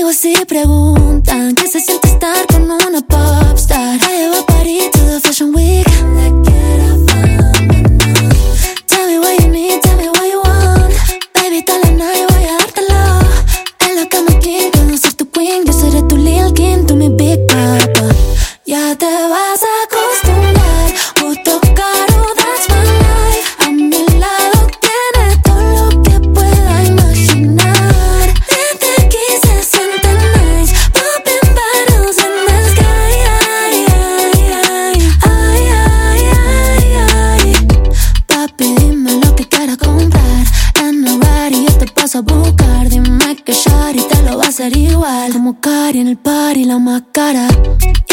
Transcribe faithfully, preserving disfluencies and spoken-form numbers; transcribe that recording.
amigos si preguntan ¿qué se siente estar con una popstar? I llevo a París to the Fashion Week. Tell me what you need, tell me what you want. Baby, toda la night voy a dártelo. En la cama king, yo no soy tu queen. Yo seré tu Lil' Kim, tú mi Big Papa. Ya te vas a acostumbrar. Gusto caro, that's my life. A mi lado tienes todo lo que pueda imaginar. Desde aquí se siente nice. Popping bottles in the sky. Ay, ay, ay, ay, ay, ay, ay. Papi, dime lo que quieras comprar. En el party yo te paso a buscar. Dime que Shari te lo va a hacer igual. Como Cari en el party, la más cara.